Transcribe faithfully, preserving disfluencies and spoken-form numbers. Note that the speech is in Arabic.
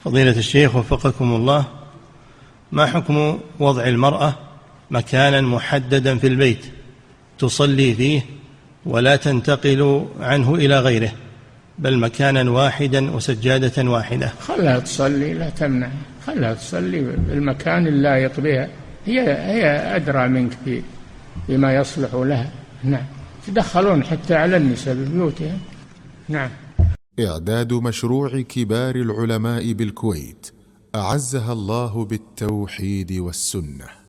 فضيلة الشيخ وفقكم الله، ما حكم وضع المرأة مكانا محددا في البيت تصلي فيه ولا تنتقل عنه إلى غيره، بل مكانا واحدا وسجادة واحدة؟ خلها تصلي، لا تمنع، خلها تصلي بالمكان اللائق بها، هي هي أدرى منك بما يصلح لها. نعم. تدخلون حتى على النساء ببيوتها. نعم. إعداد مشروع كبار العلماء بالكويت أعزها الله بالتوحيد والسنة.